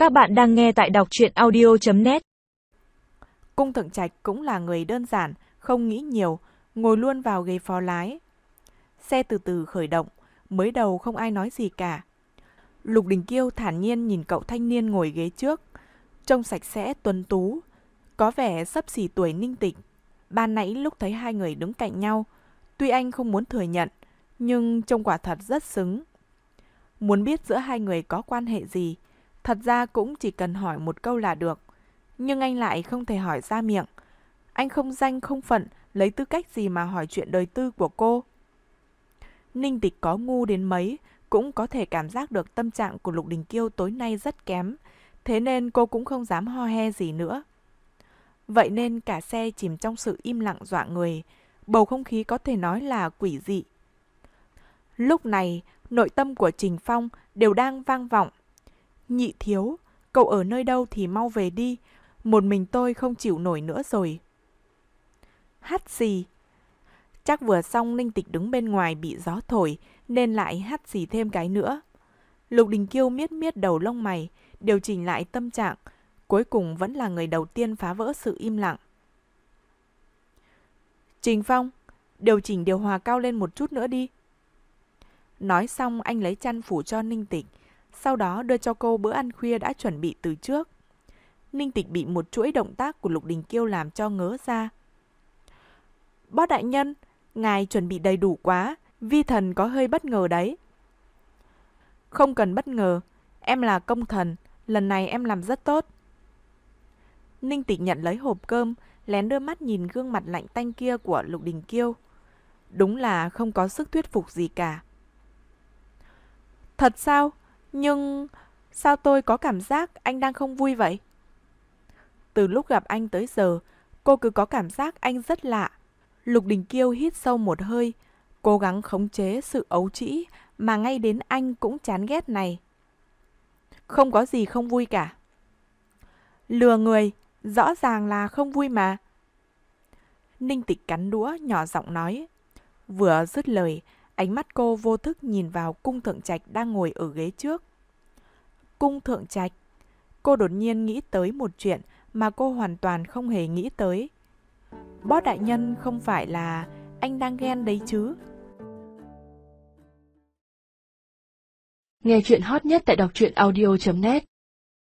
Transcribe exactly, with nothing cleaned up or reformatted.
Các bạn đang nghe tại đọc truyện audio chấm net. Cung Thượng Trạch cũng là người đơn giản, không nghĩ nhiều, ngồi luôn vào ghế phó lái. Xe từ từ khởi động, mới đầu không ai nói gì cả. Lục Đình Kiêu thản nhiên nhìn cậu thanh niên ngồi ghế trước, trông sạch sẽ tuấn tú, có vẻ xấp xỉ tuổi Ninh Tịch. Ban nãy lúc thấy hai người đứng cạnh nhau, tuy anh không muốn thừa nhận, nhưng trông quả thật rất xứng. Muốn biết giữa hai người có quan hệ gì, thật ra cũng chỉ cần hỏi một câu là được. Nhưng anh lại không thể hỏi ra miệng. Anh không danh không phận, lấy tư cách gì mà hỏi chuyện đời tư của cô. Ninh Tịch có ngu đến mấy, cũng có thể cảm giác được tâm trạng của Lục Đình Kiêu tối nay rất kém. Thế nên cô cũng không dám ho he gì nữa. Vậy nên cả xe chìm trong sự im lặng dọa người. Bầu không khí có thể nói là quỷ dị. Lúc này, nội tâm của Trình Phong đều đang vang vọng. Nhị thiếu, cậu ở nơi đâu thì mau về đi. Một mình tôi không chịu nổi nữa rồi. Hắt xì. Chắc vừa xong Ninh Tịch đứng bên ngoài bị gió thổi, nên lại hắt xì thêm cái nữa. Lục Đình Kiêu miết miết đầu lông mày, điều chỉnh lại tâm trạng. Cuối cùng vẫn là người đầu tiên phá vỡ sự im lặng. Trình Phong, điều chỉnh điều hòa cao lên một chút nữa đi. Nói xong anh lấy chăn phủ cho Ninh Tịch, sau đó đưa cho cô bữa ăn khuya đã chuẩn bị từ trước. Ninh Tịch bị một chuỗi động tác của Lục Đình Kiêu làm cho ngớ ra. Bó đại nhân, ngài chuẩn bị đầy đủ quá, vi thần có hơi bất ngờ đấy. Không cần bất ngờ, em là công thần, lần này em làm rất tốt. Ninh Tịch nhận lấy hộp cơm, lén đưa mắt nhìn gương mặt lạnh tanh kia của Lục Đình Kiêu. Đúng là không có sức thuyết phục gì cả. Thật sao? Nhưng sao tôi có cảm giác anh đang không vui vậy? Từ lúc gặp anh tới giờ, cô cứ có cảm giác anh rất lạ. Lục Đình Kiêu hít sâu một hơi, cố gắng khống chế sự ấu trĩ mà ngay đến anh cũng chán ghét này. Không có gì không vui cả. Lừa người, rõ ràng là không vui mà. Ninh Tịch cắn đũa nhỏ giọng nói. Vừa dứt lời, ánh mắt cô vô thức nhìn vào Cung Thượng Trạch đang ngồi ở ghế trước. Cung Thượng Trạch. Cô đột nhiên nghĩ tới một chuyện mà cô hoàn toàn không hề nghĩ tới. Bó đại nhân không phải là anh đang ghen đấy chứ? Nghe chuyện hot nhất tại đọc truyện audio chấm net.